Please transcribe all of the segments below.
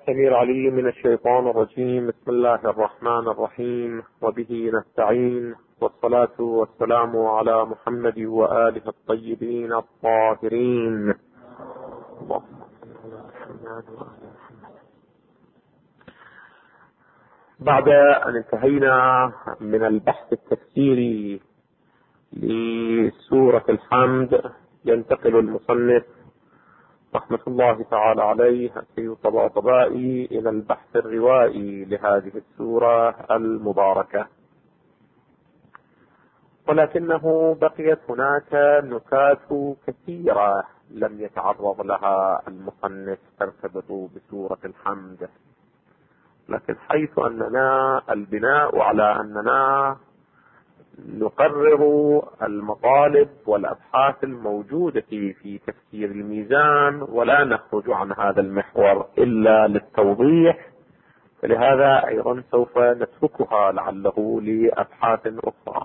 السميع العليم من الشيطان الرجيم. بسم الله الرحمن الرحيم، وبه نستعين، والصلاة والسلام على محمد وآله الطيبين الطاهرين. بعد أن انتهينا من البحث التفسيري لسورة الحمد، ينتقل المصنف رحمة الله تعالى عليه في الطباطبائي إلى البحث الروائي لهذه السورة المباركة، ولكنه بقيت هناك نكات كثيرة لم يتعرض لها المصنف ترتبط بسورة الحمد. لكن حيث أننا البناء على أننا نقرر المطالب والأبحاث الموجودة في تفسير الميزان ولا نخرج عن هذا المحور إلا للتوضيح، فلهذا أيضا سوف نتركها لعله لأبحاث أخرى.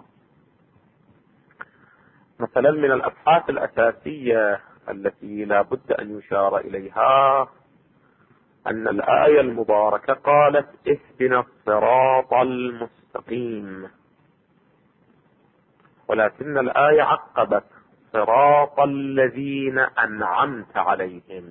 مثلا من الأبحاث الأساسية التي لا بد أن يشار إليها أن الآية المباركة قالت اهدنا الصراط المستقيم، ولكن الآية عقبت صراط الذين أنعمت عليهم.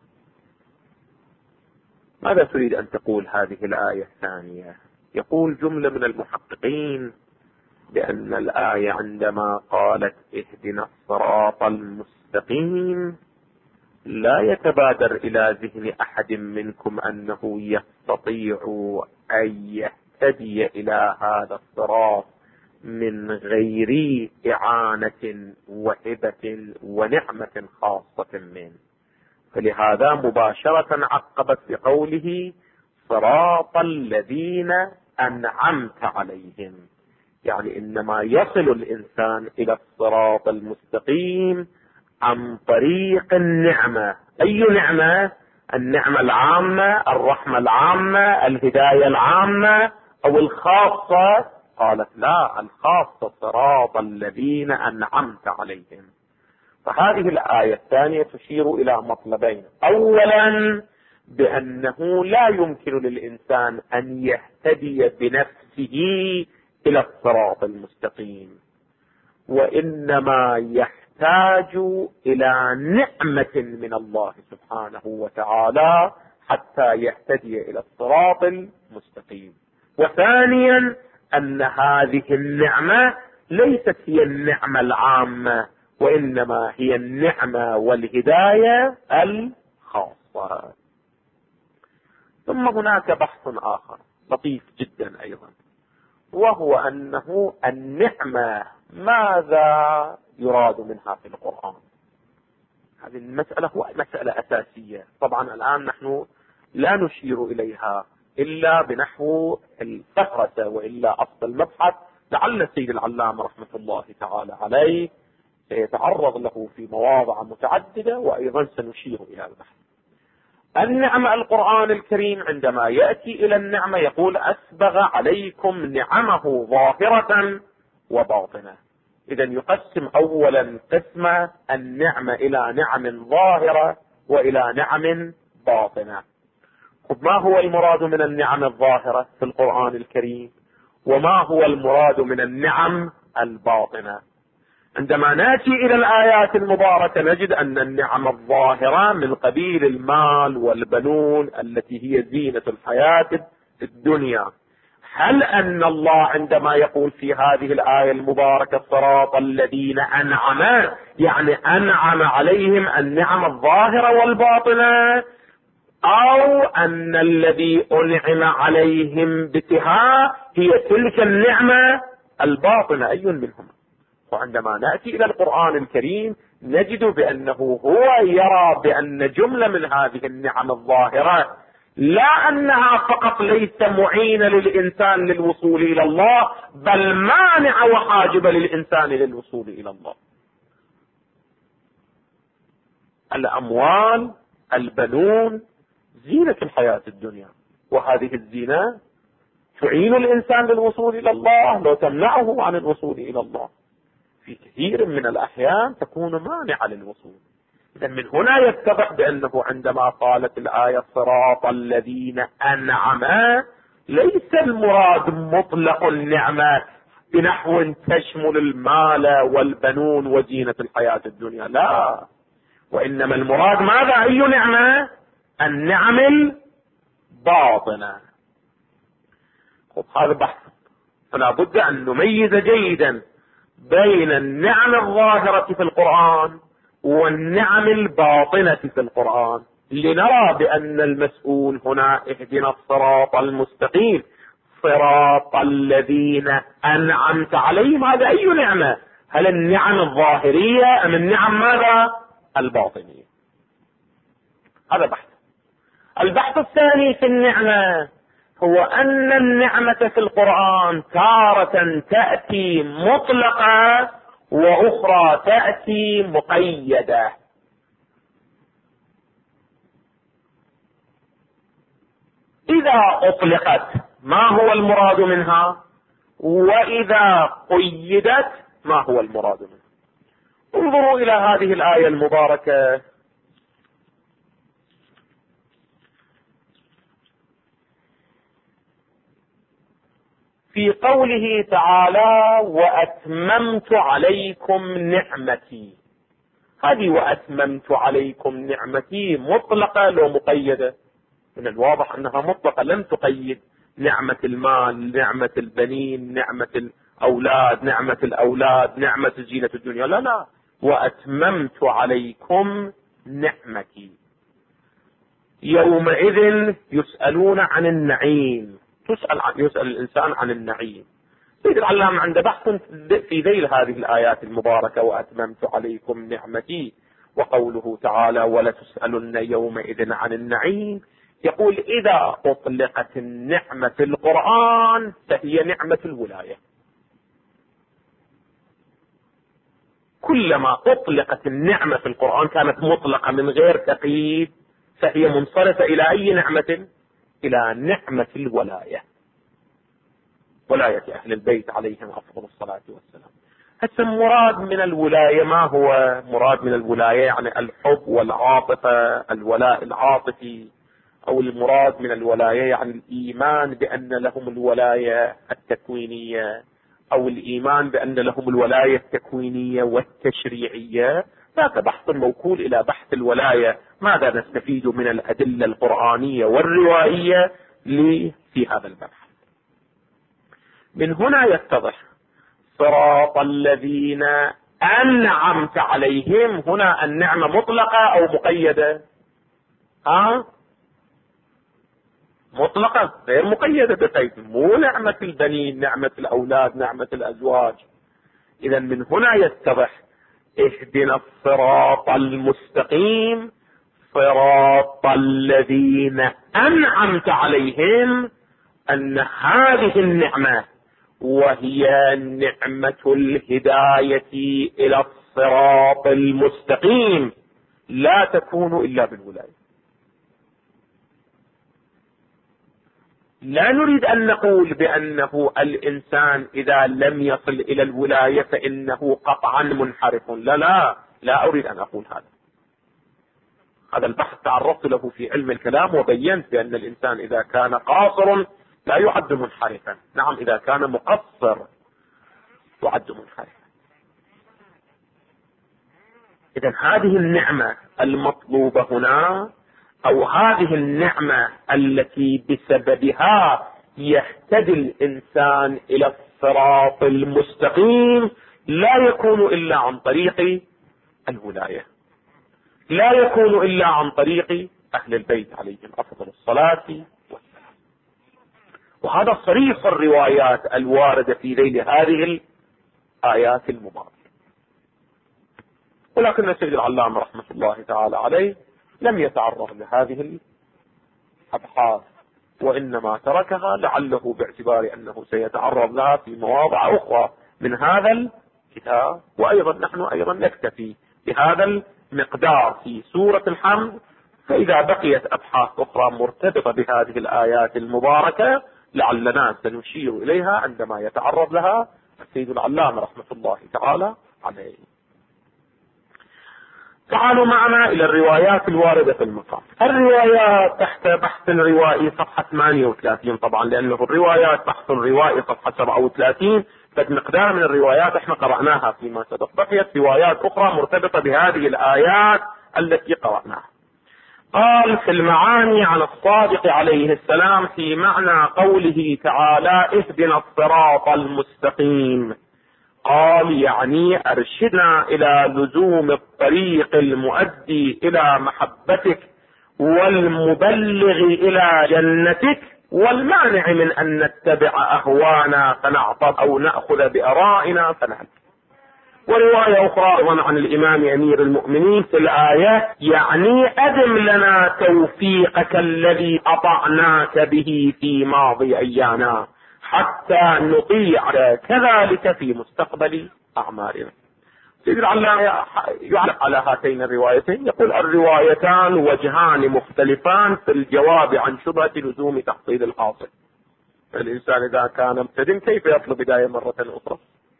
ماذا تريد أن تقول هذه الآية الثانية؟ يقول جملة من المحققين بأن الآية عندما قالت اهدنا الصراط المستقيم لا يتبادر إلى ذهن أحد منكم أنه يستطيع أن يهتدي إلى هذا الصراط من غير إعانة وهبة ونعمة خاصة منه، فلهذا مباشرة عقبت بقوله صراط الذين أنعمت عليهم، يعني إنما يصل الإنسان إلى الصراط المستقيم عن طريق النعمة. أي نعمة؟ النعمة العامة، الرحمة العامة، الهداية العامة أو الخاصة؟ قالت لا، الخاصة صراط الذين أنعمت عليهم. فهذه الآية الثانية تشير إلى مطلبين: أولا بأنه لا يمكن للإنسان أن يهتدي بنفسه إلى الصراط المستقيم، وإنما يحتاج إلى نعمة من الله سبحانه وتعالى حتى يهتدي إلى الصراط المستقيم. وثانيا أن هذه النعمة ليست هي النعمة العامة، وإنما هي النعمة والهداية الخاصة. ثم هناك بحث آخر لطيف جدا أيضا، وهو أنه النعمة ماذا يراد منها في القرآن؟ هذه المسألة هو مسألة أساسية. طبعا الآن نحن لا نشير إليها إلا بنحو الفهرسة، وإلا أصل المبحث لعل السيد العلامة رحمة الله تعالى عليه سيتعرض له في مواضع متعددة، وأيضا سنشير إلى البحث. النعمة، القرآن الكريم عندما يأتي إلى النعمة يقول أسبغ عليكم نعمه ظاهرة وباطنة. إذن يقسم أولا قسم النعمة إلى نعم ظاهرة وإلى نعم باطنة. ما هو المراد من النعم الظاهرة في القرآن الكريم؟ وما هو المراد من النعم الباطنة؟ عندما نأتي إلى الآيات المباركة نجد أن النعم الظاهرة من قبيل المال والبنون التي هي زينة الحياة الدنيا. هل أن الله عندما يقول في هذه الآية المباركة صراط الذين أنعم، يعني أنعم عليهم النعم الظاهرة والباطنة، أو أن الذي أنعم عليهم بها هي تلك النعمة الباطنة؟ أي منهما؟ وعندما نأتي إلى القرآن الكريم نجد بأنه هو يرى بأن جملة من هذه النعم الظاهرة لا أنها فقط ليس معينة للإنسان للوصول إلى الله، بل مانعة وحاجبة للإنسان للوصول إلى الله. الأموال، البنون، زينة الحياة الدنيا، وهذه الزينة تعين الإنسان للوصول إلى الله لو تمنعه عن الوصول إلى الله. في كثير من الأحيان تكون مانعة للوصول. إذن من هنا يتضح بأنه عندما قالت الآية صراط الذين أنعم، ليس المراد مطلق النعمة بنحو تشمل المال والبنون وزينة الحياة الدنيا، لا، وإنما المراد ماذا؟ أي نعمة؟ النعم الباطنة. هذا بحث، فلا بد أن نميز جيدا بين النعم الظاهرة في القرآن والنعم الباطنة في القرآن، لنرى بأن المسؤول هنا اهدنا الصراط المستقيم، صراط الذين أنعمت عليهم، هذا أي نعمة؟ هل النعم الظاهرية أم النعم ماذا؟ الباطنية. هذا بحث. البحث الثاني في النعمة هو أن النعمة في القرآن تارة تأتي مطلقة وأخرى تأتي مقيدة. إذا أطلقت ما هو المراد منها، وإذا قيدت ما هو المراد منها. انظروا إلى هذه الآية المباركة في قوله تعالى وأتممت عليكم نعمتي. هذه وأتممت عليكم نعمتي مطلقة لو مقيدة؟ من الواضح أنها مطلقة، لم تقيد نعمة المال، نعمة البنين، نعمة الأولاد، نعمة زينة الدنيا، لا لا، وأتممت عليكم نعمتي. يومئذ يسألون عن النعيم، يسأل الإنسان عن النعيم. سيد العلامة عنده بحث في ذيل هذه الآيات المباركة وأتممت عليكم نعمتي وقوله تعالى ولتسألن يومئذ عن النعيم. يقول إذا أطلقت النعمة في القرآن فهي نعمة الولاية. كلما أطلقت النعمة في القرآن كانت مطلقة من غير تقييد، فهي منصرفة إلى أي نعمة؟ إلى نعمة الولاية، ولاية أهل البيت عليهم أفضل الصلاة والسلام. هسه مراد من الولاية ما هو؟ مراد من الولاية يعني الحب والعاطفة، الولاء العاطفي، أو المراد من الولاية يعني الإيمان بأن لهم الولاية التكوينية، أو الإيمان بأن لهم الولاية التكوينية والتشريعية. ذاك بحث موكول إلى بحث الولاية، ماذا نستفيد من الأدلة القرآنية والروائية في هذا البحث. من هنا يتضح صراط الذين أنعمت عليهم، هنا النعمة مطلقة أو مقيدة؟ مطلقة غير مقيدة بقيد، مو نعمة البنين، نعمة الأولاد، نعمة الأزواج. إذا من هنا يتضح اهدنا الصراط المستقيم صراط الذين أنعمت عليهم، أن هذه النعمة وهي نعمة الهداية إلى الصراط المستقيم لا تكون إلا بالولاية. لا نريد أن نقول بأنه الإنسان إذا لم يصل إلى الولاية فإنه قطعا منحرف، لا لا، لا أريد أن أقول هذا. هذا البحث تعرضت له في علم الكلام وبينت بأن الإنسان إذا كان قاصر لا يعد منحرفا، نعم إذا كان مقصر يعد منحرفا. إذن هذه النعمة المطلوبة هنا، أو هذه النعمة التي بسببها يهتدي الإنسان إلى الصراط المستقيم، لا يكون إلا عن طريق الولاية، لا يكون إلا عن طريق أهل البيت عليهم أفضل الصلاة والسلام. وهذا صريح الروايات الواردة في ذيل هذه الآيات المباركة. ولكن السيد العلامة رحمة الله تعالى عليه لم يتعرض لهذه الأبحاث، وإنما تركها لعله باعتبار أنه سيتعرض لها في مواضع أخرى من هذا الكتاب. وأيضا نحن أيضا نكتفي بهذا المقدار في سورة الحمد، فإذا بقيت أبحاث أخرى مرتبطة بهذه الآيات المباركة لعلنا سنشير إليها عندما يتعرض لها السيد العلامة رحمة الله تعالى عليه. تعالوا معنا إلى الروايات الواردة في المقام. الروايات تحت بحث الروائي صفحة 38 طبعا، لأنه الروايات بحث الروائي صفحة 37 قد مقدار من الروايات احنا قرأناها فيما سبق، بقيت روايات أخرى مرتبطة بهذه الآيات التي قرأناها. قال في المعاني عن الصادق عليه السلام في معنى قوله تعالى اهدنا الصراط المستقيم، قال يعني ارشدنا الى لزوم الطريق المؤدي الى محبتك والمبلغ الى جنتك والمانع من ان نتبع اهوانا فنعطب او ناخذ بارائنا فنهلك. ورواية اخرى ايضا عن الامام امير المؤمنين في الاية يعني ادم لنا توفيقك الذي اطعناك به في ماضي ايانا حتى نطيع كذلك في مستقبل اعمالنا. سيد العلامة يعلق على هاتين الروايتين، يقول الروايتان وجهان مختلفان في الجواب عن شبهة لزوم تحصيل الحاصل. الانسان اذا كان مبتدئ كيف يطلب بداية مرة اخرى؟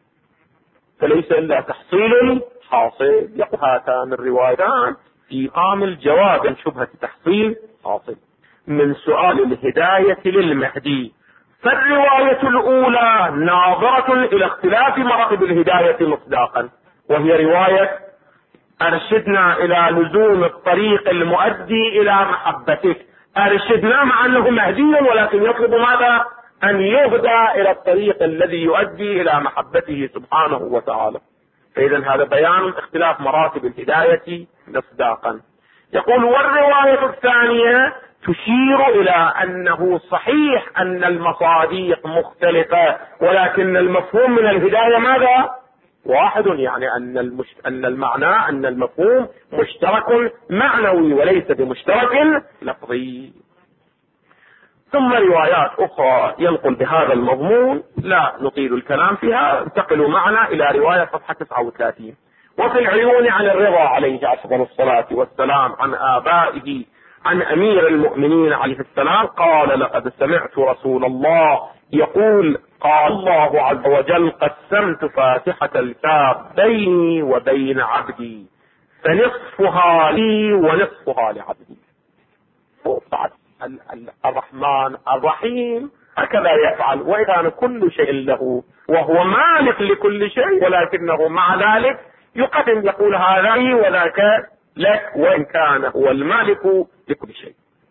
فليس الا تحصيل حاصل. يقول هاتان الروايتان في قام الجواب عن شبهة تحصيل حاصل من سؤال الهداية للمهدي. فالرواية الأولى ناظرة إلى اختلاف مراتب الهداية مصداقا، وهي رواية أرشدنا إلى لزوم الطريق المؤدي إلى محبتك. أرشدنا مع أنه مهدي ولكن يطلب ماذا؟ أن يهدى إلى الطريق الذي يؤدي إلى محبته سبحانه وتعالى. فإذا هذا بيان اختلاف مراتب الهداية مصداقا. يقول والرواية الثانية تشير الى انه صحيح ان المصاديق مختلفة ولكن المفهوم من الهداية ماذا؟ واحد، يعني ان المعنى ان المفهوم مشترك معنوي وليس بمشترك لفظي. ثم روايات اخرى ينقل بهذا المضمون لا نطيل الكلام فيها. انتقلوا معنا الى رواية صفحة 39. وفي العيون عن الرضا عليه افضل الصلاة والسلام عن ابائه عن امير المؤمنين عليه السلام قال لقد سمعت رسول الله يقول قال الله عز وجل قسمت فاتحة الكتاب بيني وبين عبدي فنصفها لي ونصفها لعبدي. الرحمن الرحيم هكذا يفعل، وإذا كل شيء له وهو مالك لكل شيء، ولكنه مع ذلك يقدم يقول هذا لي وذاك لك، وإن كان هو المالك لكل شيء.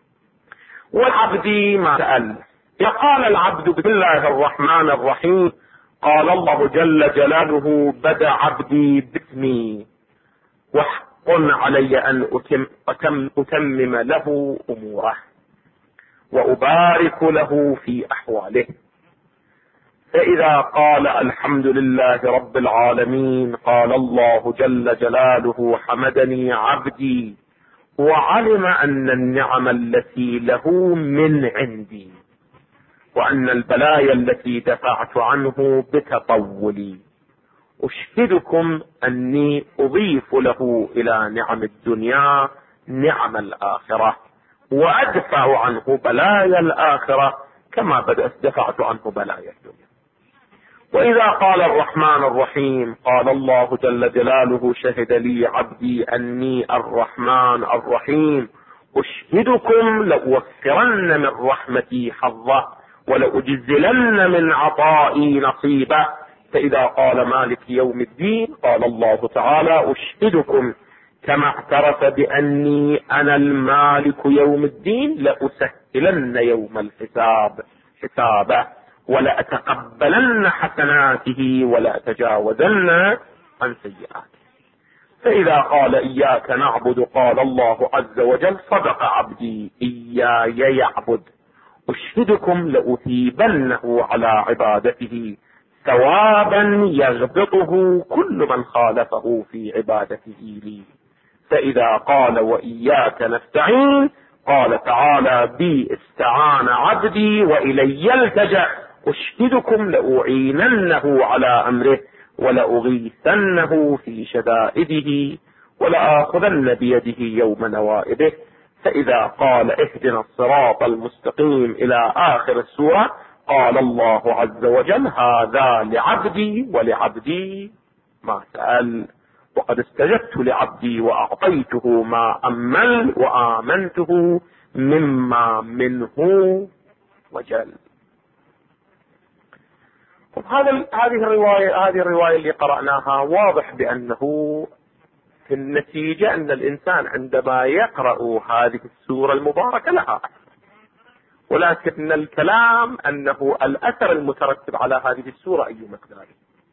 والعبد ما سأل. يقال العبد بسم الله الرحمن الرحيم قال الله جل جلاله بدا عبدي باسمي وحق علي أن أتمم له أموره وأبارك له في أحواله. فإذا قال الحمد لله رب العالمين قال الله جل جلاله حمدني عبدي وعلم أن النعم التي له من عندي وأن البلايا التي دفعت عنه بتطولي. أشهدكم أني أضيف له إلى نعم الدنيا نعم الآخرة وأدفع عنه بلايا الآخرة كما بدأت دفعت عنه بلايا الدنيا. وإذا قال الرحمن الرحيم قال الله جل جلاله شهد لي عبدي أني الرحمن الرحيم أشهدكم لأوفرن من رحمتي حظه ولأجزلن من عطائي نصيبه. فإذا قال مالك يوم الدين قال الله تعالى أشهدكم كما اعترف بأني أنا المالك يوم الدين لأسهلن يوم الحساب حسابه ولأتقبلن حسناته ولأتجاوزن عن سيئاته. فإذا قال إياك نعبد قال الله عز وجل صدق عبدي إياي يعبد أشهدكم لأثيبنه على عبادته ثوابا يغبطه كل من خالفه في عبادته لي. فإذا قال وإياك نستعين قال تعالى بي استعان عبدي وإلي التجأ أشهدكم لأعيننه على أمره ولأغيثنه في شدائده ولآخذن بيده يوم نوائبه. فإذا قال اهدنا الصراط المستقيم إلى آخر السورة قال الله عز وجل هذا لعبدي ولعبدي ما سأل وقد استجبت لعبدي وأعطيته ما أمل وآمنته مما منه وجل. هذه الرواية اللي قرأناها واضح بأنه في النتيجة أن الإنسان عندما يقرأ هذه السورة المباركة لها، ولكن الكلام أنه الأثر المترتب على هذه السورة أي مقدار.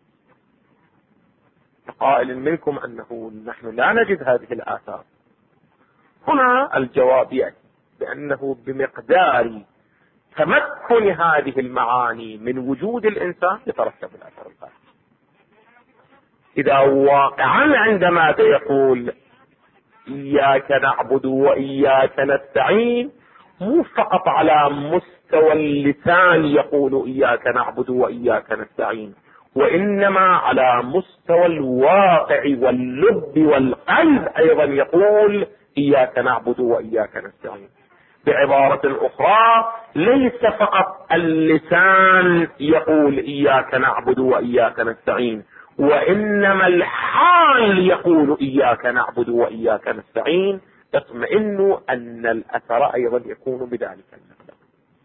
قائل منكم أنه نحن لا نجد هذه الآثار. هنا الجواب يأتي بأنه بمقدار تمكن هذه المعاني من وجود الإنسان يترتب الأثر الآخر. إذا واقعا عندما يقول إياك نعبد وإياك نستعين، مو فقط على مستوى اللسان يقول إياك نعبد وإياك نستعين، وإنما على مستوى الواقع واللب والقلب أيضا يقول إياك نعبد وإياك نستعين. بعبارة أخرى، ليس فقط اللسان يقول إياك نعبد وإياك نستعين، وإنما الحال يقول إياك نعبد وإياك نستعين. اطمئنوا أن الأثر أيضا يكون بذلك المقدار.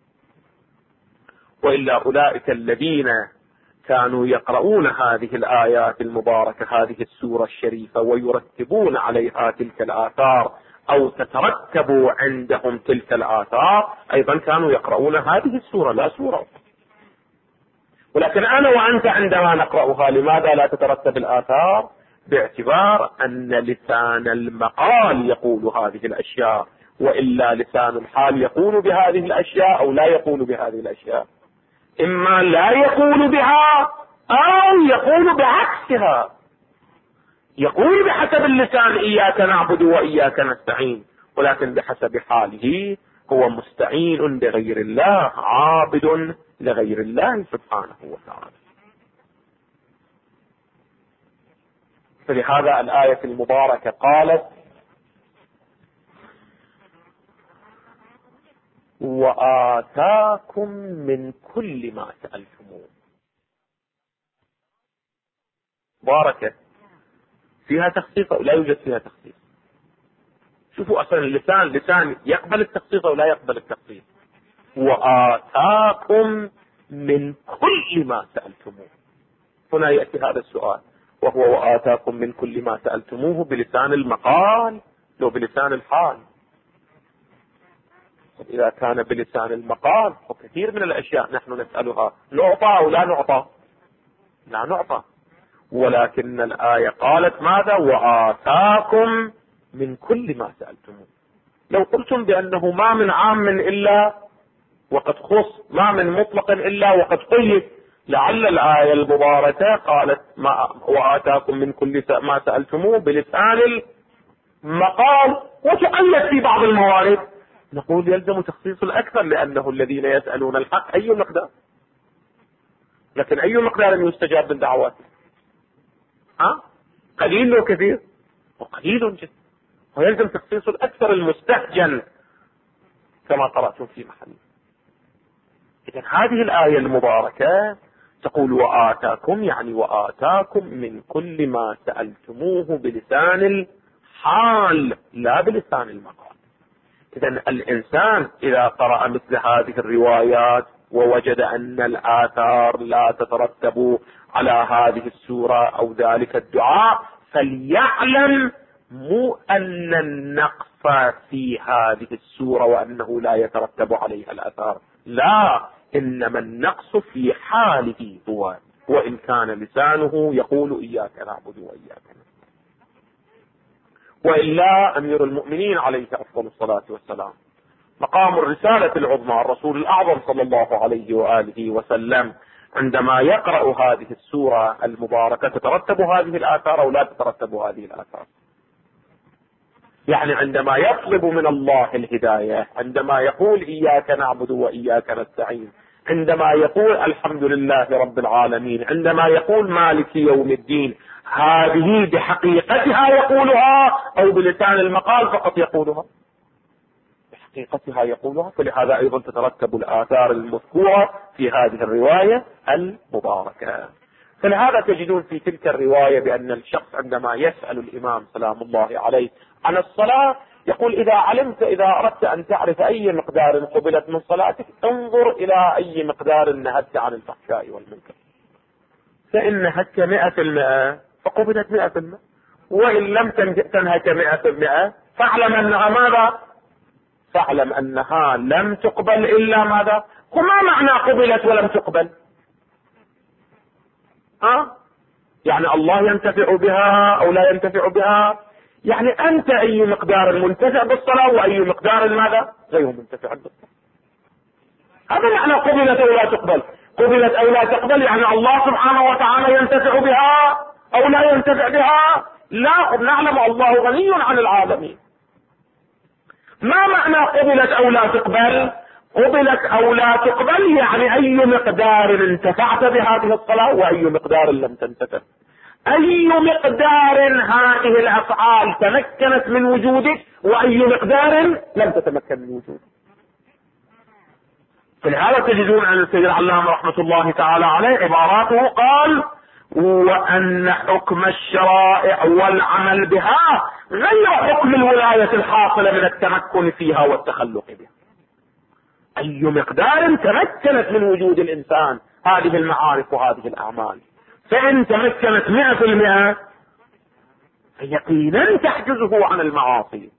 وإلا أولئك الذين كانوا يقرؤون هذه الآيات المباركة، هذه السورة الشريفة، ويرتبون عليها تلك الآثار أو تترتب عندهم تلك الآثار، أيضا كانوا يقرؤون هذه السورة لا سورة. ولكن أنا وأنت عندما نقرأها لماذا لا تترتب الآثار؟ باعتبار أن لسان المقال يقول هذه الأشياء، وإلا لسان الحال يقول بهذه الأشياء أو لا يقول بهذه الأشياء. إما لا يقول بها أو يقول بعكسها، يقول بحسب اللسان إياك نعبد وإياك نستعين، ولكن بحسب حاله هو مستعين لغير الله، عابد لغير الله سبحانه وتعالى. فلهذا الآية المباركة قالت وآتاكم من كل ما سألتموه. مباركة فيها تخصيص أو لا يوجد فيها تخصيص؟ شوفوا أصلا اللسان يقبل التخصيص أو لا يقبل التخصيص. وآتاكم من كل ما سألتموه، هنا يأتي هذا السؤال، وهو وآتاكم من كل ما سألتموه بلسان المقال لو بلسان الحال. إذا كان بلسان المقال وكثير من الأشياء نحن نسألها نعطى أو لا نعطى؟ لا نعطى. ولكن الآية قالت ماذا؟ وآتاكم من كل ما سألتموه. لو قلتم بأنه ما من عام إلا وقد خص، ما من مطلق إلا وقد قيد، لعل الآية المباركة قالت وآتاكم من كل ما سألتموه بلسان المقال وتقيد في بعض الموارد، نقول يلزم تخصيص الأكثر، لأنه الذين يسألون الحق أي مقدار. لكن أي مقدار يستجاب من دعواته؟ قليل أو كثير؟ وقليل جدا، ويلزم تخصيص الأكثر المستهجن كما قرأتم في محل. إذن هذه الآية المباركة تقول وآتاكم، يعني وآتاكم من كل ما سألتموه بلسان الحال لا بلسان المقال. إذن الإنسان إذا قرأ مثل هذه الروايات ووجد أن الآثار لا تترتب على هذه السورة أو ذلك الدعاء، فليعلم مو أن النقص في هذه السورة وأنه لا يترتب عليها الآثار، لا، إنما النقص في حاله هو، وإن كان لسانه يقول إياك نعبد وإياك نستعين. وإلا أمير المؤمنين عليه أفضل الصلاة والسلام مقام الرسالة العظمى الرسول الأعظم صلى الله عليه وآله وسلم عندما يقرأ هذه السورة المباركة تترتب هذه الآثار أو لا تترتب هذه الآثار؟ يعني عندما يطلب من الله الهداية، عندما يقول إياك نعبد وإياك نستعين، عندما يقول الحمد لله رب العالمين، عندما يقول مالك يوم الدين، هذه بحقيقتها يقولها أو بلسان المقال فقط يقولها؟ بحقيقتها يقولها. فلهذا أيضا تترتب الآثار المذكورة في هذه الرواية المباركة. فلهذا تجدون في تلك الرواية بأن الشخص عندما يسأل الإمام سلام الله عليه عن الصلاة يقول: إذا أردت أن تعرف أي مقدار قبلت من صلاتك انظر إلى أي مقدار نهت عن الفحشاء والمنكر، فإن نهتك 100% فقبلت 100%، وإن لم تنهك 100% فاعلم أنها ماذا؟ فاعلم أنها لم تقبل إلا ماذا؟ وما معنى قبلت ولم تقبل؟ يعني الله ينتفع بها أو لا ينتفع بها؟ يعني أنت أي مقدار منتفع بالصلاة وأي مقدار ماذا؟ غير منتفع بالصلاة. هذا معنى قبلت أو لا تقبل. قبلت أو لا تقبل يعني الله سبحانه وتعالى ينتفع بها أو لا ينتفع بها؟ لا، نعلم الله غني عن العالمين. ما معنى قبلت أو لا تقبل؟ قبلت أو لا تقبل يعني أي مقدار انتفعت بهذه الصلاة وأي مقدار لم تنتفع، أي مقدار هذه الأفعال تمكنت من وجودك وأي مقدار لم تتمكن من وجودك. فلهذا تجدون أن السيد العلامة رحمة الله تعالى عليه عباراته قال: وأن حكم الشرائع والعمل بها غير حكم الولاية الحاصلة من التمكن فيها والتخلق بها. أي مقدار تمكنت من وجود الإنسان هذه المعارف وهذه الأعمال، فإن تمكنت 100% فيقينا تحجزه عن المعاصي،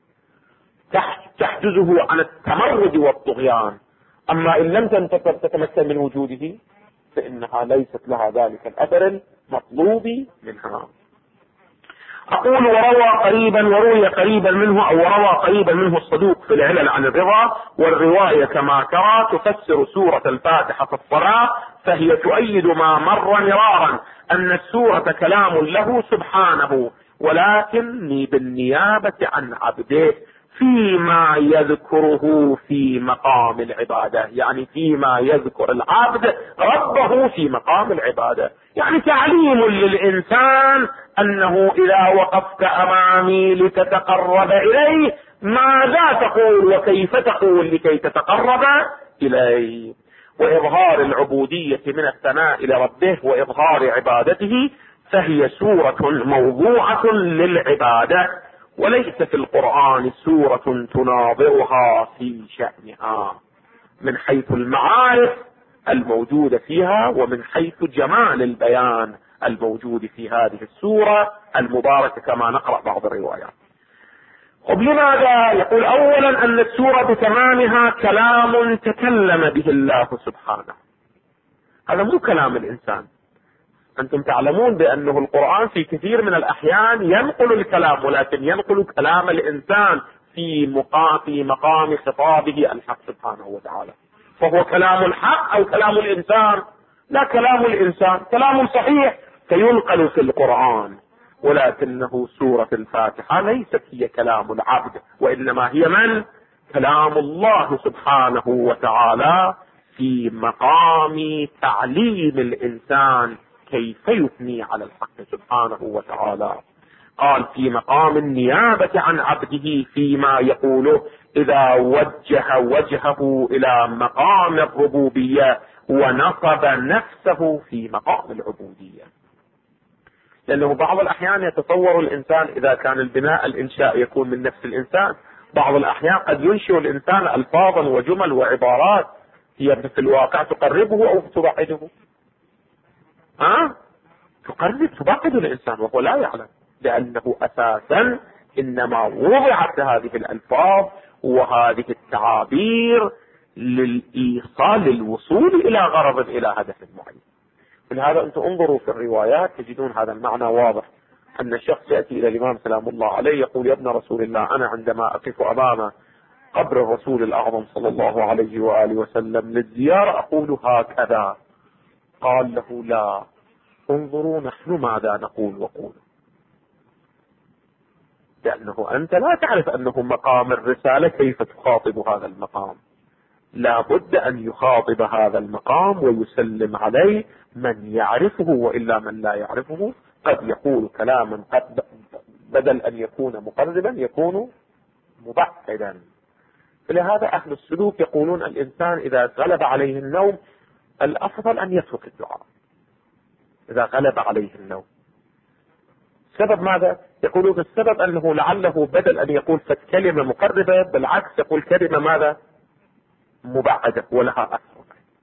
تحجزه عن التمرد والطغيان. أما إن لم تتمكن من وجوده فإنها ليست لها ذلك الأثر المطلوب منها. أقول: وروي قريبا منه، أو وروى قريبا منه الصدوق في العلل عن الرضا، والرواية كما ترى تفسر سورة الفاتحة في الصلاة، فهي تؤيد ما مر مرارا أن السورة كلام له سبحانه، ولكن بالنيابة عن عبده فيما يذكره في مقام العبادة، يعني فيما يذكر العبد ربه في مقام العبادة، يعني تعليم للإنسان أنه إذا وقفت أمامي لتتقرب إلي ماذا تقول وكيف تقول لكي تتقرب إلي، وإظهار العبودية من الثناء لربه وإظهار عبادته. فهي سورة موضوعة للعبادة، وليس في القرآن سورة تناظرها في شأنها من حيث المعارف الموجودة فيها ومن حيث جمال البيان الموجود في هذه السورة المباركة كما نقرأ بعض الروايات. لماذا؟ يقول: أولا أن السورة بتمامها كلام تكلم به الله سبحانه، هذا مو كلام الإنسان. أنتم تعلمون بأنه القرآن في كثير من الأحيان ينقل الكلام، ولكن ينقل كلام الإنسان في مقام خطابه الحق سبحانه وتعالى، فهو كلام الحق أو كلام الإنسان؟ لا، كلام الإنسان، كلام صحيح فينقل في القرآن، ولكنه سورة الفاتحة ليست هي كلام العبد، وإنما هي من؟ كلام الله سبحانه وتعالى في مقام تعليم الإنسان كيف يثني على الحق سبحانه وتعالى. قال: في مقام النيابة عن عبده فيما يقوله إذا وجه وجهه إلى مقام الربوبية ونصب نفسه في مقام العبودية. لأنه بعض الأحيان يتصور الإنسان إذا كان البناء الإنشاء يكون من نفس الإنسان، بعض الأحيان قد ينشئ الإنسان ألفاظا وجمل وعبارات هي في الواقع تقربه أو تبعده. تبعد الإنسان وهو لا يعلم، لأنه أساسا إنما وضعت هذه الألفاظ وهذه التعابير للإيصال للوصول إلى غرض، إلى هدف معين. ولهذا أنتم انظروا في الروايات تجدون هذا المعنى واضح، أن الشخص يأتي إلى الإمام سلام الله عليه يقول: يا ابن رسول الله، أنا عندما أقف أمام قبر الرسول الأعظم صلى الله عليه وآله وسلم للزيارة أقول هكذا. قال له: لا، انظروا نحن ماذا نقول وقول، لأنه أنت لا تعرف أنه مقام الرسالة كيف تخاطب هذا المقام، لا بد أن يخاطب هذا المقام ويسلم عليه من يعرفه، وإلا من لا يعرفه قد يقول كلاما قد بدل أن يكون مقربا يكون مبعدا. فلهذا أهل السلوك يقولون الإنسان إذا غلب عليه النوم الأفضل أن يترك الدعاء، إذا غلب عليه النوم. سبب ماذا؟ يقولون السبب أنه لعله بدل أن يقول كلمة مقربة بالعكس يقول كلمة ماذا؟ مبعدة ولها أثر.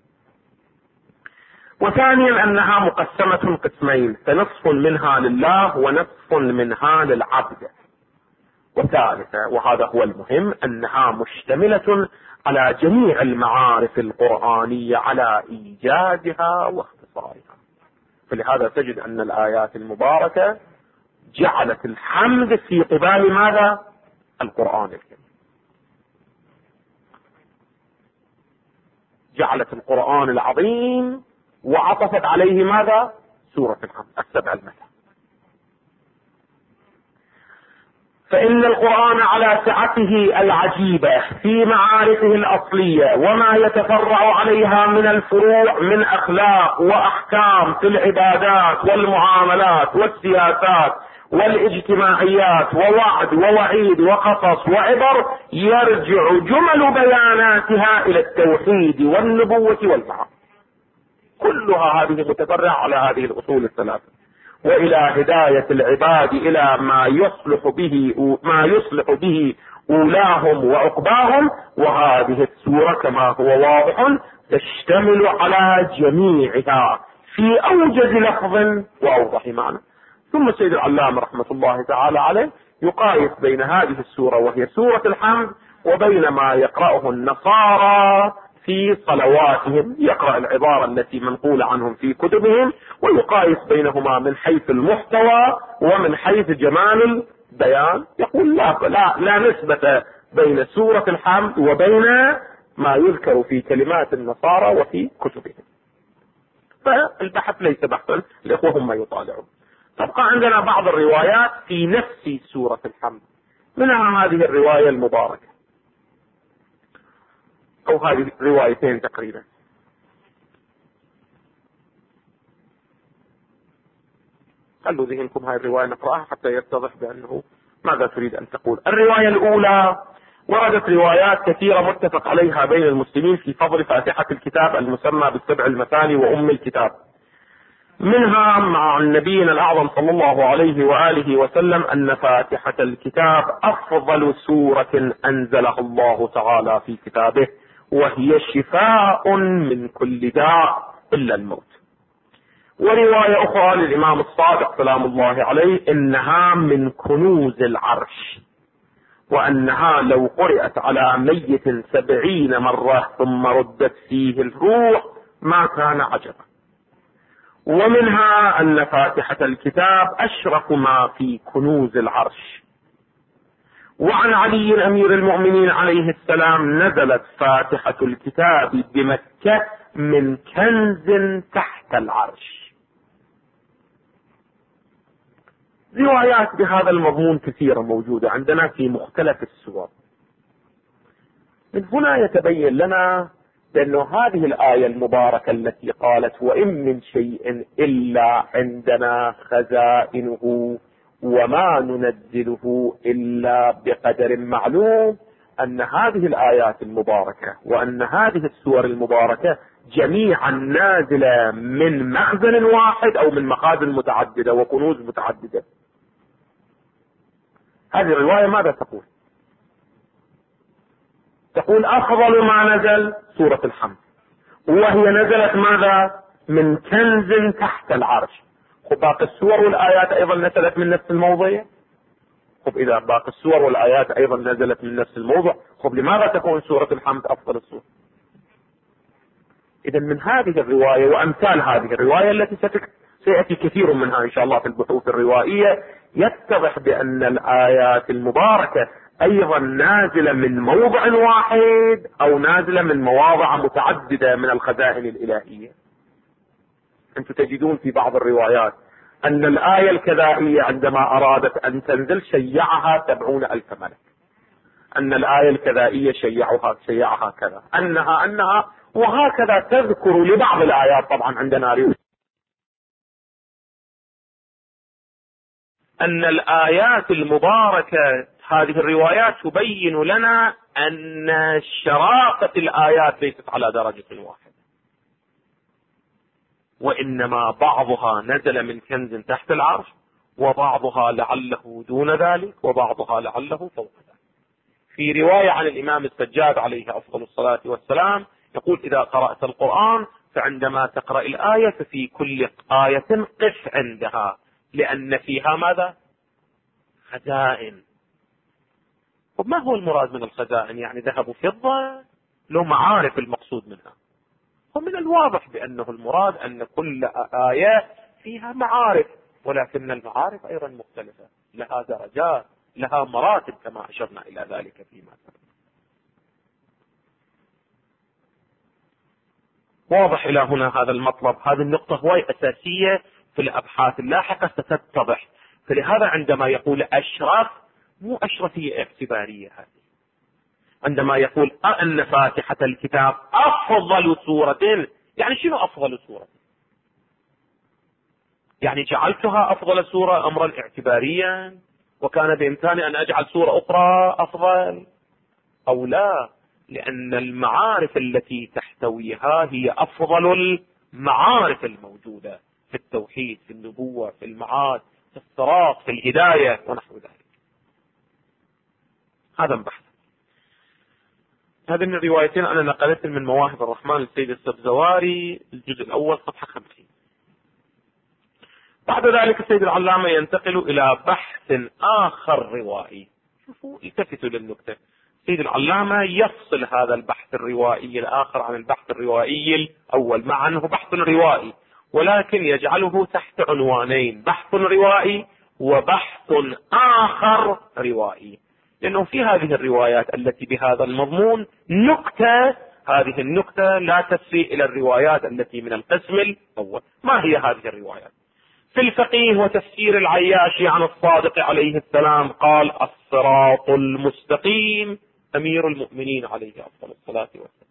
وثانيا أنها مقسمة قسمين، فنصف منها لله ونصف منها للعبد. وثالثا وهذا هو المهم أنها مشتملة على جميع المعارف القرآنية على إيجازها واختصارها. فلهذا تجد أن الآيات المباركة جعلت الحمد في قبال ماذا؟ القرآن الكريم. جعلت القرآن العظيم وعطفت عليه ماذا؟ سورة الحمد السبع المثل. فإن القرآن على سعته العجيبة في معارفه الأصلية وما يتفرع عليها من الفروع من أخلاق وأحكام في العبادات والمعاملات والسياسات والاجتماعيات ووعد ووعيد وقصص وعبر، يرجع جمل بياناتها إلى التوحيد والنبوة والبعث. كلها هذه متفرعة على هذه الأصول الثلاثة، وإلى هداية العباد إلى ما يصلح به أولاهم وعقباهم. وهذه السورة كما هو واضح تشتمل على جميعها في أوجز لفظ وأوضح معنى. ثم السيد العلامة رحمة الله تعالى عليه يقايس بين هذه السورة وهي سورة الحمد وبين ما يقرأه النصارى في صلواتهم، يقرأ العبارة التي منقولة عنهم في كتبهم ويقايس بينهما من حيث المحتوى ومن حيث جمال البيان. يقول لا نسبة بين سورة الحمد وبين ما يذكر في كلمات النصارى وفي كتبهم. فالبحث ليس بحثا، الإخوة هم يطالعون. تبقى عندنا بعض الروايات في نفس سورة الحمد، منها هذه الرواية المباركة أو هذه روايتين تقريبا. خلوا ذهنكم هاي الرواية نقرأها حتى يتضح بأنه ماذا تريد أن تقول. الرواية الأولى وردت روايات كثيرة متفق عليها بين المسلمين في فضل فاتحة الكتاب المسمى بالسبع المثاني وأم الكتاب. منها مع النبي الأعظم صلى الله عليه وآله وسلم أن فاتحة الكتاب أفضل سورة أنزلها الله تعالى في كتابه، وهي شفاء من كل داء إلا الموت. ورواية أخرى للإمام الصادق سلام الله عليه إنها من كنوز العرش، وأنها لو قرأت على ميت 70 مرة ثم ردت فيه الروح ما كان عجبا. ومنها أن فاتحة الكتاب أشرف ما في كنوز العرش. وعن علي أمير المؤمنين عليه السلام نزلت فاتحة الكتاب بمكة من كنز تحت العرش. روايات بهذا المضمون كثيرة موجودة عندنا في مختلف السور. من هنا يتبين لنا بأن هذه الآية المباركة التي قالت وإن من شيء إلا عندنا خزائنه وما ننزله إلا بقدر معلوم، أن هذه الآيات المباركة وأن هذه السور المباركة جميعا نازلة من مخزن واحد أو من مخازن متعددة وكنوز متعددة. هذه الرواية ماذا تقول؟ تقول أفضل ما نزل سورة الحمد، وهي نزلت ماذا؟ من كنز تحت العرش. خب باقي السور والآيات أيضا نزلت من نفس الموضع. خب إذا باقي السور والآيات أيضا نزلت من نفس الموضع، خب لماذا تكون سورة الحمد أفضل السور؟ إذا من هذه الرواية وأمثال هذه الرواية التي سيأتي كثير منها إن شاء الله في البحوث الروائية يتضح بأن الآيات المباركة أيضا نازلة من موضع واحد أو نازلة من مواضع متعددة من الخزائن الإلهية. أنتم تجدون في بعض الروايات أن الآية الكذائية عندما أرادت أن تنزل شيعها 70,000 ملك، أن الآية الكذائية شيعها كذا، أنها وهكذا تذكر لبعض الآيات. طبعا عندنا رواية أن الآيات المباركة هذه الروايات تبين لنا أن شرافة الآيات ليست على درجة واحدة. وإنما بعضها نزل من كنز تحت العرش، وبعضها لعله دون ذلك، وبعضها لعله فوق ذلك. في رواية عن الإمام السجاد عليه أفضل الصلاة والسلام يقول: إذا قرأت القرآن فعندما تقرأ الآية ففي كل آية قف عندها، لأن فيها ماذا؟ خزائن. وما هو المراد من الخزائن؟ يعني ذهب وفضة؟ لو معارف المقصود منها. ومن الواضح بأنه المراد أن كل آية فيها معارف، ولكن المعارف أيضا مختلفة، لها درجات، لها مراتب، كما أشرنا إلى ذلك فيما سبق. واضح إلى هنا هذا المطلب. هذه النقطة هو أساسية في الأبحاث اللاحقة ستتضح. فلهذا عندما يقول أشرف، مو أشرفية اعتبارية هذه. عندما يقول أن فاتحة الكتاب أفضل سورة، يعني شنو أفضل سورة؟ يعني جعلتها أفضل سورة أمرا اعتباريا، وكان بإمكاني أن أجعل سورة أخرى أفضل أو لا؟ لأن المعارف التي تحتويها هي أفضل المعارف الموجودة في التوحيد، في النبوة، في المعاد، في الصراط، في الهداية ونحو ذلك. هذا البحث. هذه من الروايتين أنا نقلت من مواهب الرحمن للسيد السبزواري، الجزء الأول صفحة 50. بعد ذلك السيد العلامة ينتقل إلى بحث آخر روائي. شوفوا، التفتوا للنكتة. السيد العلامة يفصل هذا البحث الروائي الآخر عن البحث الروائي الأول، مع أنه بحث روائي، ولكن يجعله تحت عنوانين: بحث روائي وبحث آخر روائي. لأنه في هذه الروايات التي بهذا المضمون نكتة، هذه النكتة لا تسري إلى الروايات التي من القسم الأول. ما هي هذه الروايات؟ في الفقيه وتفسير العياشي عن الصادق عليه السلام قال: الصراط المستقيم أمير المؤمنين عليه أفضل الصلاة والسلام.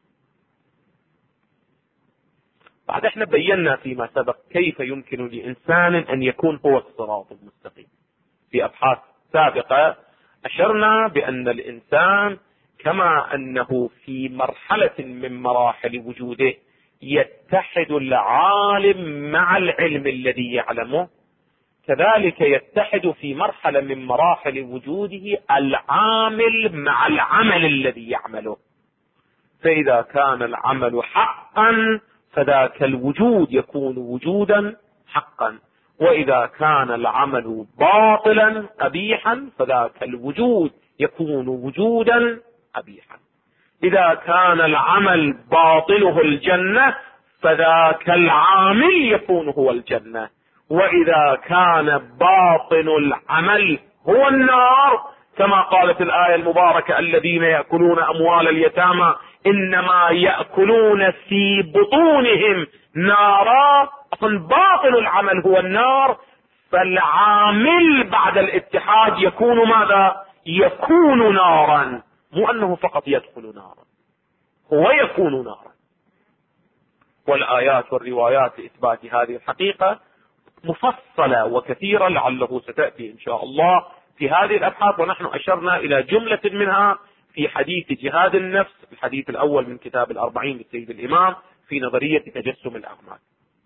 بعد احنا بينا فيما سبق كيف يمكن لإنسان أن يكون هو الصراط المستقيم. في أبحاث سابقة أشرنا بأن الإنسان كما أنه في مرحلة من مراحل وجوده يتحد العالم مع العلم الذي يعلمه، كذلك يتحد في مرحلة من مراحل وجوده العامل مع العمل الذي يعمله. فإذا كان العمل حقا فذاك الوجود يكون وجودا حقا، وإذا كان العمل باطلا قبيحا فذاك الوجود يكون وجودا قبيحا. إذا كان العمل باطله الجنة فذاك العامل يكون هو الجنة، وإذا كان باطن العمل هو النار، كما قالت الآية المباركة: الذين يأكلون أموال اليتامى إنما يأكلون في بطونهم نارا. أصلا باطن العمل هو النار، فالعامل بعد الاتحاد يكون ماذا؟ يكون نارا، مو أنه فقط يدخل نارا، هو يكون نارا. والآيات والروايات لإثبات هذه الحقيقة مفصلة وكثيرة، لعله ستأتي إن شاء الله في هذه الأبحاث، ونحن أشرنا إلى جملة منها في حديث جهاد النفس، الحديث الأول من كتاب الأربعين للسيد الإمام في نظرية تجسم الأعمال.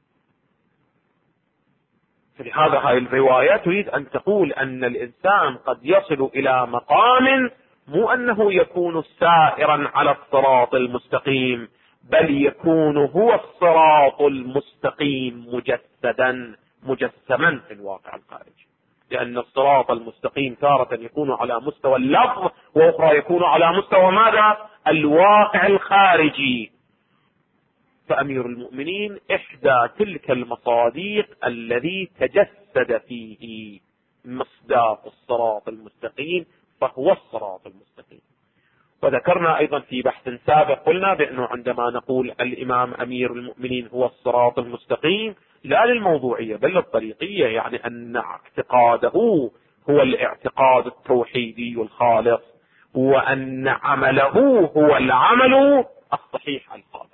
فلهذا هذه الرواية تريد أن تقول أن الإنسان قد يصل إلى مقام مو أنه يكون سائرا على الصراط المستقيم، بل يكون هو الصراط المستقيم مجسما في الواقع الخارجي. لأن الصراط المستقيم تارة يكون على مستوى اللفظ، وأخرى يكون على مستوى ماذا؟ الواقع الخارجي. فأمير المؤمنين إحدى تلك المصادق الذي تجسد فيه مصداق الصراط المستقيم، فهو الصراط المستقيم. وذكرنا أيضا في بحث سابق قلنا بأنه عندما نقول الإمام أمير المؤمنين هو الصراط المستقيم، لا للموضوعية بل للطريقية، يعني أن اعتقاده هو الاعتقاد التوحيدي الخالص، وأن عمله هو العمل الصحيح الخالص.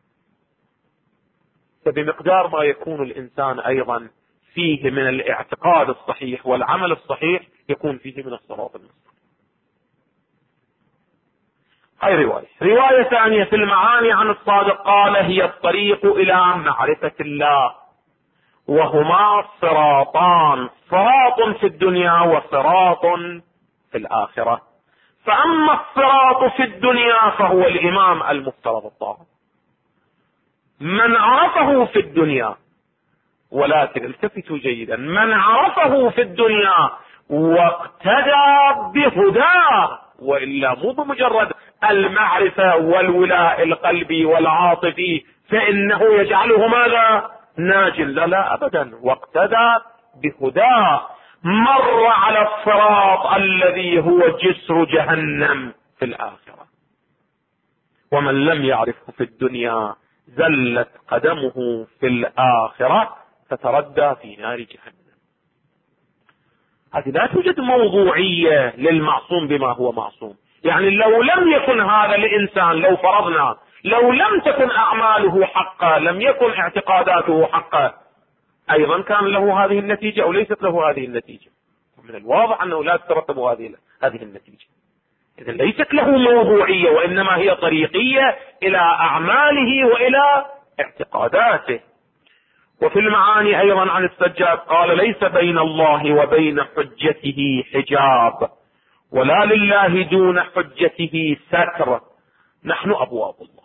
فبمقدار ما يكون الإنسان أيضا فيه من الاعتقاد الصحيح والعمل الصحيح، يكون فيه من الصراط المستقيم. هذه هاي رواية ثانية في المعاني عن الصادق قال هي الطريق إلى معرفة الله، وهما صراطان، صراط في الدنيا وصراط في الآخرة. فأما الصراط في الدنيا فهو الإمام المفترض الطاعة، من عرفه في الدنيا، ولكن التفتوا جيدا، من عرفه في الدنيا واقتدى بهداه، وإلا مو بمجرد المعرفة والولاء القلبي والعاطفي فإنه يجعله ماذا؟ ناجل، لا أبدا، واقتدى بهداه مر على الصراط الذي هو جسر جهنم في الآخرة. ومن لم يعرفه في الدنيا زلت قدمه في الآخرة فتردى في نار جهنم. هذه لا توجد موضوعية للمعصوم بما هو معصوم. يعني لو لم يكن هذا الإنسان، لو فرضنا لو لم تكن أعماله حقا، لم يكن اعتقاداته حقا، أيضا كان له هذه النتيجة أو ليست له هذه النتيجة؟ من الواضح أنه لا تترتب هذه النتيجة. إذن ليست له موضوعية، وإنما هي طريقية إلى أعماله وإلى اعتقاداته. وفي المعاني أيضا عن السجاد قال ليس بين الله وبين حجته حجاب، ولا لله دون حجته ستر، نحن أبواب الله.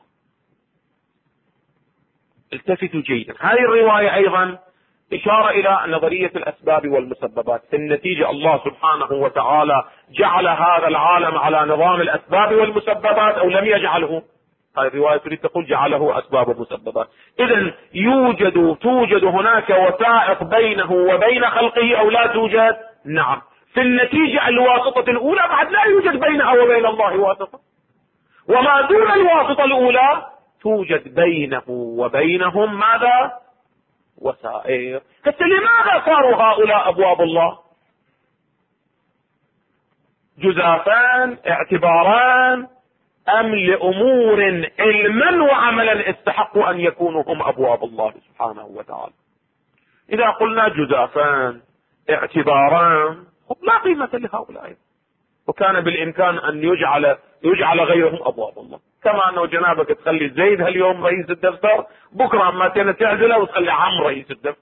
التفتوا جيدا، هذه الرواية أيضا إشارة إلى نظرية الأسباب والمسببات. في النتيجة الله سبحانه وتعالى جعل هذا العالم على نظام الأسباب والمسببات أو لم يجعله؟ هذه الرواية تريد تقول جعله أسباب ومسببات. إذن توجد هناك وثائق بينه وبين خلقه أو لا توجد؟ نعم. في النتيجة الواسطة الأولى بعد لا يوجد بينها وبين الله واسطة، وما دون الواسطة الأولى توجد بينه وبينهم ماذا؟ وسائر. لماذا صاروا هؤلاء أبواب الله؟ جزافان، اعتباران، أم لأمور علما وعملا استحقوا أن يكونوا هم أبواب الله سبحانه وتعالى؟ إذا قلنا جزافان، اعتباران، لا قيمة لهؤلاء، وكان بالإمكان أن يجعل غيرهم أبواب الله. كما أنه جنابك تخلي زيد هاليوم رئيس الدفتر، بكرة ما تعزله وتخلي عمرو رئيس الدفتر.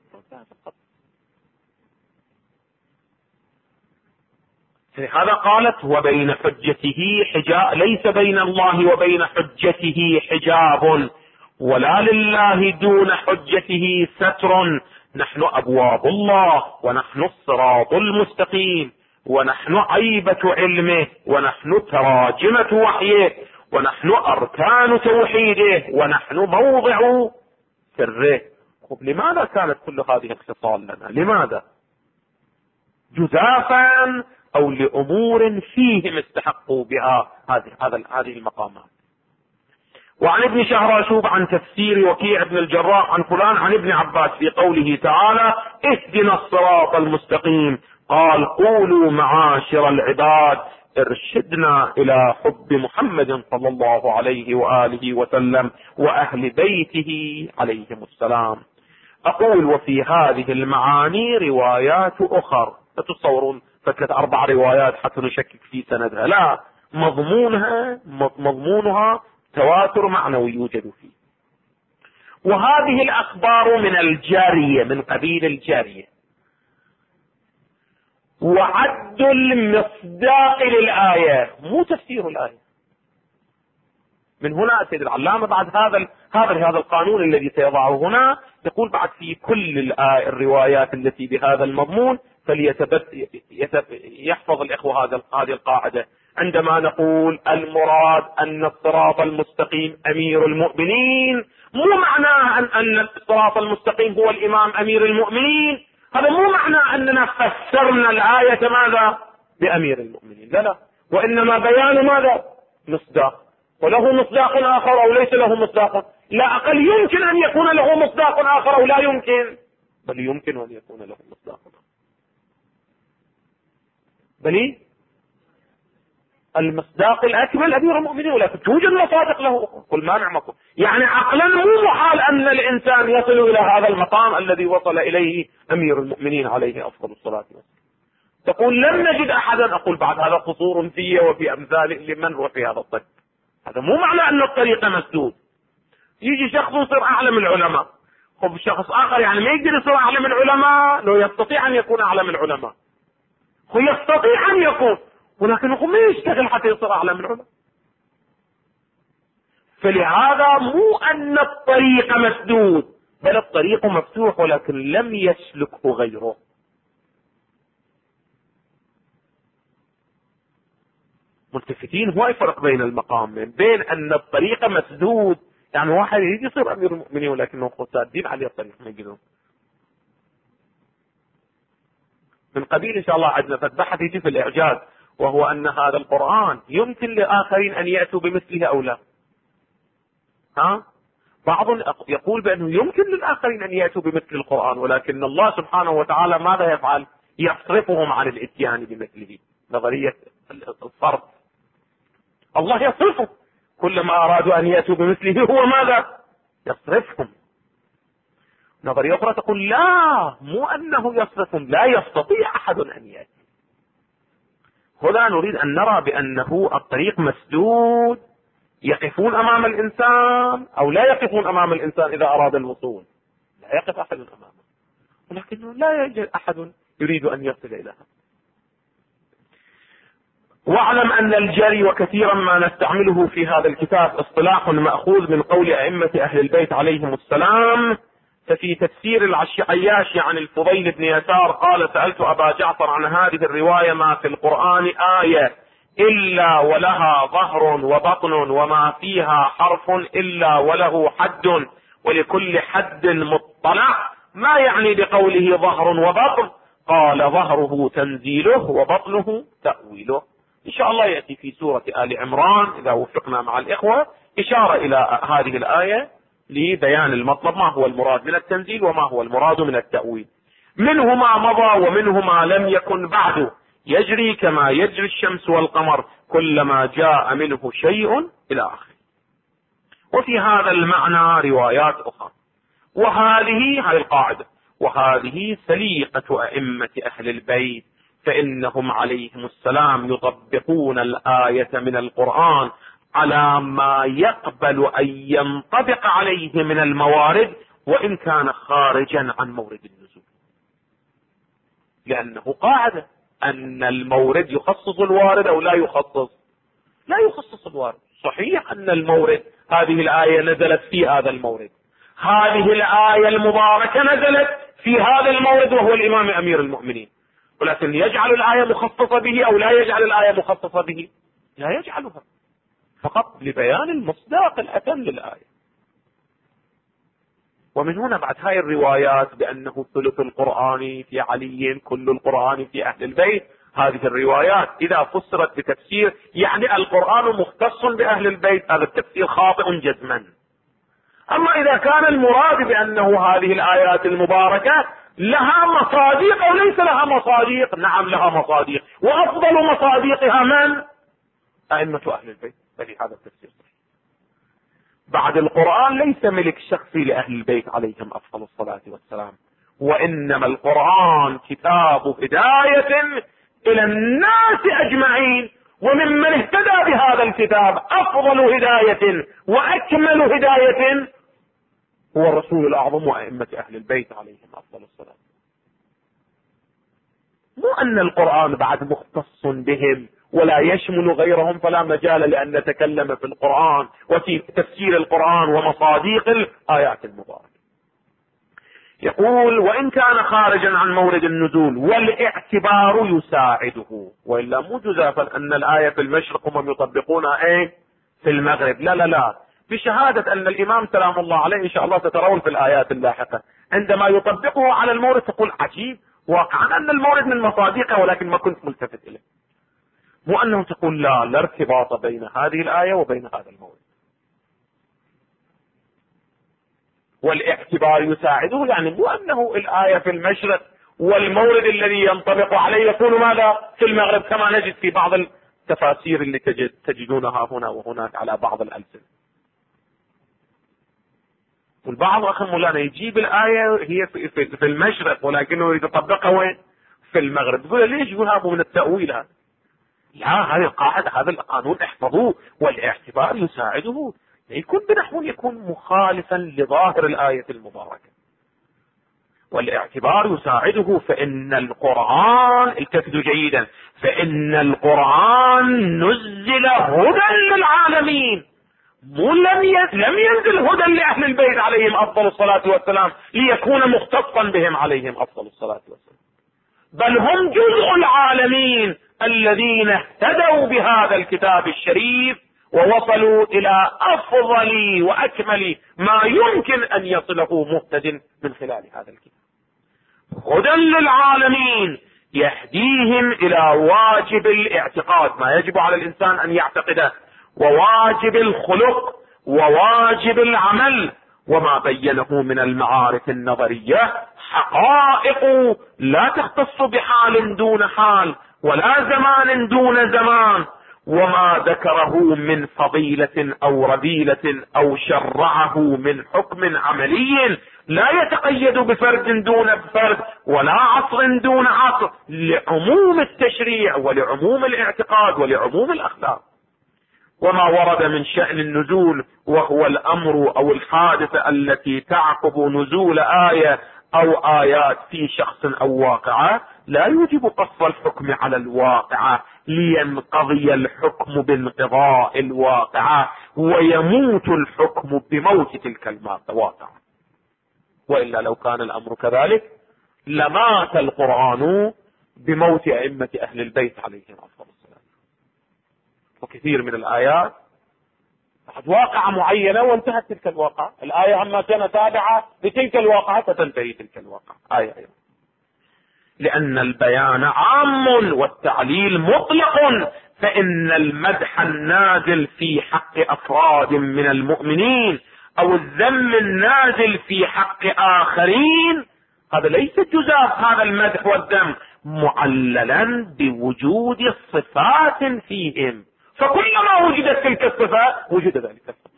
هذا قالت وبين حجته حجاب، ليس بين الله وبين حجته حجاب، ولا لله دون حجته ستر، نحن أبواب الله، ونحن الصراط المستقيم، ونحن عيبة علمه، ونحن تراجمة وحيه، ونحن أركان توحيده، ونحن موضع سره. لماذا كانت كل هذه الخصال لنا؟ لماذا؟ جزافا أو لأمور فيهم استحقوا بها هذه المقامات. وعن ابن شهراشوب عن تفسير وكيع بن الجراح عن فلان عن ابن عباس في قوله تعالى اهدنا الصراط المستقيم، قال قولوا معاشر العباد ارشدنا إلى حب محمد صلى الله عليه وآله وسلم وأهل بيته عليهم السلام. أقول وفي هذه المعاني روايات أخر، فتصورون فتلة 4 روايات حتى نشكك في سندها، لا، مضمونها تواتر معنوي يوجد فيه. وهذه الأخبار من الجارية، من قبيل الجارية، وعد المصداق للآية مو تفسير الآية. من هنا سيد العلامة بعد هذا القانون الذي سيضعه هنا يقول بعد في كل الروايات التي بهذا المضمون يحفظ الإخوة هذه القاعدة. عندما نقول المراد أن الصراط المستقيم أمير المؤمنين، مو معناه أن الصراط المستقيم هو الإمام أمير المؤمنين، هذا مو معناه أننا فسرنا الآية ماذا؟ بأمير المؤمنين، لا، وإنما بيان ماذا؟ مصداق، وله مصداق آخر أو ليس له مصداق. لا أقل يمكن أن يكون له مصداق آخر أو لا يمكن، بل يمكن أن يكون له مصداق آخر، بل المصداق الأكمل أمير المؤمنين، ولكن توجد مصادق له. قل ما نعمكم، يعني عقلا مو محال أن الإنسان يصل إلى هذا المقام الذي وصل إليه أمير المؤمنين عليه أفضل الصلاة والسلام. تقول لم نجد أحدا، أقول بعد هذا قصور فيه وفي أمثاله لمن هو في هذا الطب. هذا مو معنى أن الطريق مسدود. يجي شخص يصير أعلم العلماء، خب شخص آخر يعني ما يقدر يصير أعلم العلماء، لو يستطيع أن يكون أعلم العلماء، هو يستطيع أن يكون، ولكن هو ما يشتغل حتى يصير أعلم العلماء. فلهذا مو أن الطريق مسدود، بل الطريق مفتوح ولكن لم يسلكه غيره. ملتفتين؟ هو يفرق بين المقامين، بين أن الطريق مسدود يعني واحد يجي يصير أمير المؤمنين ولكنه سادين عليه الطريق ما يقدرون. من قبيل إن شاء الله عندنا بحث يجي في الإعجاز، وهو أن هذا القرآن يمكن لآخرين أن يأتوا بمثله أو لا. بعض يقول بأنه يمكن للآخرين أن يأتوا بمثل القرآن، ولكن الله سبحانه وتعالى ماذا يفعل؟ يصرفهم عن الاتيان بمثله. نظرية الصرف، الله يصرفهم، كلما أرادوا أن يأتوا بمثله هو ماذا؟ يصرفهم. نظرية أخرى تقول لا، مو أنه يصرفهم، لا يستطيع أحد أن يأتي. هنا نريد أن نرى بأنه الطريق مسدود، يقفون أمام الإنسان أو لا يقفون أمام الإنسان إذا أراد الوصول، لا يقف أحد أمامه، ولكنه لا يوجد أحد يريد أن يصل إليها. واعلم أن الجري وكثيرا ما نستعمله في هذا الكتاب اصطلاح مأخوذ من قول أئمة أهل البيت عليهم السلام. ففي تفسير العياشي عن الفضيل بن يسار قال: سألت أبا جعفر عن هذه الرواية: ما في القرآن آية إلا ولها ظهر وبطن، وما فيها حرف إلا وله حد، ولكل حد مطلع، ما يعني بقوله ظهر وبطن؟ قال: ظهره تنزيله وبطنه تأويله. إن شاء الله يأتي في سورة آل عمران إذا وفقنا مع الإخوة إشارة إلى هذه الآية لبيان المطلب، ما هو المراد من التنزيل وما هو المراد من التأويل. منه ما مضى ومنه ما لم يكن بعده، يجري كما يجري الشمس والقمر، كلما جاء منه شيء إلى آخره. وفي هذا المعنى روايات أخرى، وهذه القاعدة، وهذه سليقة أئمة أهل البيت، فإنهم عليهم السلام يطبقون الآية من القرآن على ما يقبل أن ينطبق عليه من الموارد، وإن كان خارجا عن مورد النزول، لأنه قاعدة أن المورد يخصص الوارد أو لا يخصص؟ لا يخصص الوارد. صحيح أن المورد، هذه الآية نزلت في هذا المورد، هذه الآية المباركة نزلت في هذا المورد وهو الإمام أمير المؤمنين، ولكن يجعل الآية مخصصة به أو لا يجعل الآية مخصصة به؟ لا يجعلها، فقط لبيان المصداق الأتم للآية. ومن هنا بعد هاي الروايات بأنه ثلث القرآن في علي، كل القرآن في أهل البيت، هذه الروايات إذا فسرت بتفسير يعني القرآن مختص بأهل البيت، هذا التفسير خاطئ جزما. أما إذا كان المراد بأنه هذه الآيات المباركة لها مصاديق أو ليس لها مصاديق، نعم لها مصاديق، وأفضل مصاديقها من؟ أئمة أهل البيت، فلهذا التفسير. بعد القرآن ليس ملك شخصي لأهل البيت عليهم أفضل الصلاة والسلام، وإنما القرآن كتاب هداية إلى الناس أجمعين، وممن اهتدى بهذا الكتاب أفضل هداية وأكمل هداية هو الرسول الأعظم وأئمة أهل البيت عليهم أفضل الصلاة. مو أن القرآن بعد مختص بهم ولا يشمل غيرهم، فلا مجال لأن نتكلم في القرآن وفي تفسير القرآن ومصاديق الآيات المباركة. يقول: وإن كان خارجا عن مورد النزول والاعتبار يساعده، وإلا مو جزافا أن الآية في المشرق هم يطبقونها في المغرب، لا لا لا، بشهادة أن الإمام سلام الله عليه إن شاء الله سترون في الآيات اللاحقة عندما يطبقه على المورد تقول عجيب، واقعا أن المورد من مصادقه ولكن ما كنت ملتفت إليه. مو أنه تقول لا ارتباط بين هذه الآية وبين هذا المورد. والاعتبار يساعده يعني مو أنه الآية في المشرق والمورد الذي ينطبق عليه يكون ماذا في المغرب، كما نجد في بعض التفاسير اللي تجدونها هنا وهناك على بعض الألسنة. والبعض أخي مولانا يجيب الآية هي في المشرق ولكنه يطبقها وين؟ في المغرب. يقول ليش؟ يقول هذا من التأويل، هذا لا، هذه القاعدة، هذا القانون احفظوه. والاعتبار يساعده، يكون بنحو يكون مخالفا لظاهر الآية المباركة. والاعتبار يساعده، فإن القرآن، التفت جيدا، فإن القرآن نزل هدى للعالمين، لم ينزل هدى لأهل البيت عليهم أفضل الصلاة والسلام ليكون مختصا بهم عليهم أفضل الصلاة والسلام، بل هم جزء العالمين الذين اهتدوا بهذا الكتاب الشريف ووصلوا إلى أفضل وأكمل ما يمكن أن يصله مهتد من خلال هذا الكتاب. هدى للعالمين يهديهم إلى واجب الاعتقاد، ما يجب على الإنسان أن يعتقده، وواجب الخلق، وواجب العمل، وما بينه من المعارف النظرية حقائق لا تختص بحال دون حال ولا زمان دون زمان، وما ذكره من فضيلة أو رذيلة أو شرعه من حكم عملي لا يتقيد بفرد دون فرد ولا عصر دون عصر، لعموم التشريع ولعموم الاعتقاد ولعموم الأخلاق. وما ورد من شأن النزول، وهو الأمر أو الحادثة التي تعقب نزول آية أو آيات في شخص أو واقعة، لا يوجب قص الحكم على الواقعة لينقضي الحكم بانقضاء الواقعة ويموت الحكم بموت تلك الواقعة. وإلا لو كان الأمر كذلك لمات القرآن بموت أئمة أهل البيت عليهم أفضل الصلاة. وكثير من الآيات قد واقعة معينة وانتهت تلك الواقعة، الآية عما كان تابعة لتلك الواقعة فتنتهي تلك الواقعة آية. لأن البيان عام والتعليل مطلق، فإن المدح النازل في حق أفراد من المؤمنين أو الذم النازل في حق آخرين هذا ليس جزاء هذا المدح والذم معللا بوجود صفات فيهم، فكلما وجدت تلك الصفات وجد ذلك الصفات.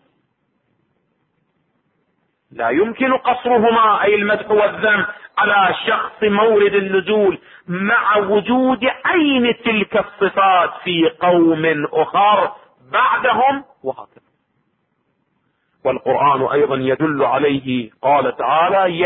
لا يمكن قصرهما أي المدح والذم على شخص مورد النزول مع وجود عين تلك الصفات في قوم آخر بعدهم، وهكذا. والقرآن أيضا يدل عليه، قال تعالى: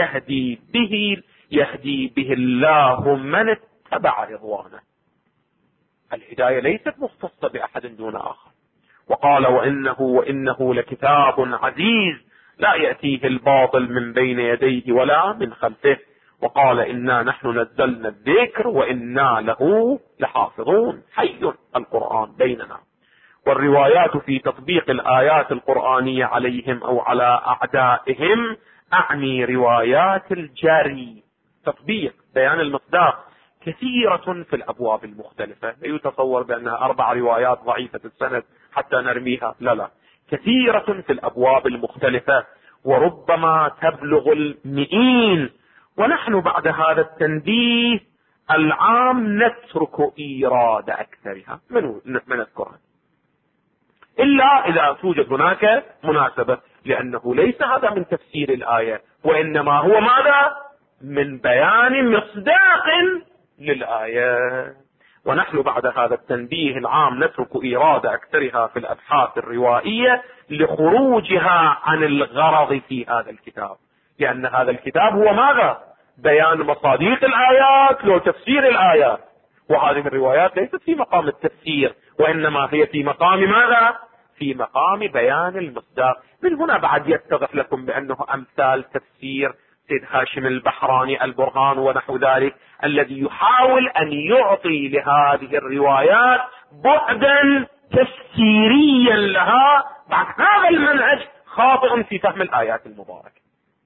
يهدي به الله من اتبع رضوانه. الهداية ليست مختصة بأحد دون آخر. وقال: وإنه لكتاب عزيز لا يأتيه الباطل من بين يديه ولا من خلفه. وقال: إنا نحن نزلنا الذكر وإنا له لحافظون. حي القرآن بيننا. والروايات في تطبيق الآيات القرآنية عليهم أو على أعدائهم، أعني روايات الجري، تطبيق بيان المصداق، كثيرة في الأبواب المختلفة. لا يتصور بأنها 4 روايات ضعيفة السند حتى نرميها، لا، كثيرة في الأبواب المختلفة، وربما تبلغ 100. ونحن بعد هذا التنبيه العام نترك إيراد أكثرها من نذكرها، إلا إذا توجد هناك مناسبة، لأنه ليس هذا من تفسير الآية، وإنما هو ماذا؟ من بيان مصداق للآية. ونحن بعد هذا التنبيه العام نترك إيراد أكثرها في الأبحاث الروائية لخروجها عن الغرض في هذا الكتاب، لأن هذا الكتاب هو ماذا؟ بيان مصاديق الآيات وتفسير الآيات، وهذه الروايات ليست في مقام التفسير، وإنما هي في مقام ماذا؟ في مقام بيان المصداق. من هنا بعد يتضح لكم بأنه أمثال تفسير سيد هاشم البحراني البرهان ونحو ذلك، الذي يحاول أن يعطي لهذه الروايات بعدا تفسيريا لها، بعد هذا المنهج خاطئ في فهم الآيات المباركة.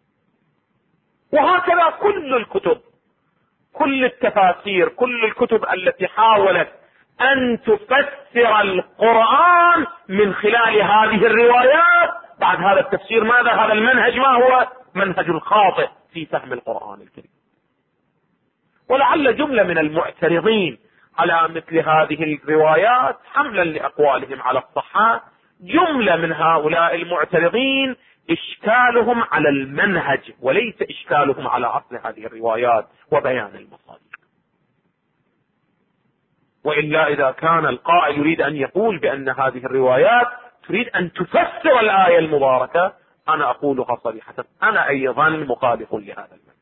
وهكذا كل الكتب، كل التفاسير، كل الكتب التي حاولت أن تفسر القرآن من خلال هذه الروايات، بعد هذا التفسير ماذا؟ هذا المنهج ما هو؟ منهج الخاطئ في فهم القرآن الكريم. ولعل جملة من المعترضين على مثل هذه الروايات حملا لأقوالهم على الصحة، جملة من هؤلاء المعترضين إشكالهم على المنهج وليس إشكالهم على أصل هذه الروايات وبيان المصادر. وإلا إذا كان القائل يريد أن يقول بأن هذه الروايات تريد أن تفسر الآية المباركة، أنا أقولها صريحة، أنا أيضا مخالف لهذا المنهج.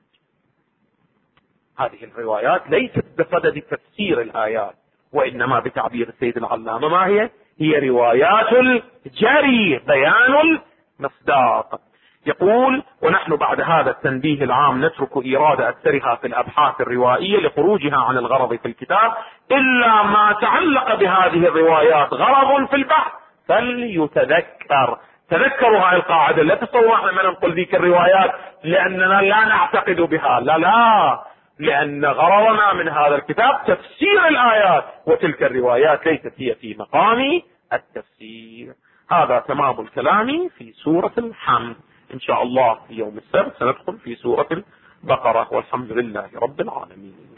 هذه الروايات ليست بصدد تفسير الآيات، وإنما بتعبير السيد العلامة ما هي؟ هي روايات الجري، بيان المصداق. يقول: ونحن بعد هذا التنبيه العام نترك إيراد أكثرها في الأبحاث الروائية لخروجها عن الغرض في الكتاب، إلا ما تعلق بهذه الروايات غرض في البحث فليتذكر. تذكروا هاي القاعدة، لا تصوروا احنا ما ننقل ذيك الروايات لأننا لا نعتقد بها، لا، لأن غرضنا من هذا الكتاب تفسير الآيات، وتلك الروايات ليست هي في مقام التفسير. هذا تمام الكلام في سورة الحمد. إن شاء الله في يوم السبت سندخل في سورة البقرة، والحمد لله رب العالمين.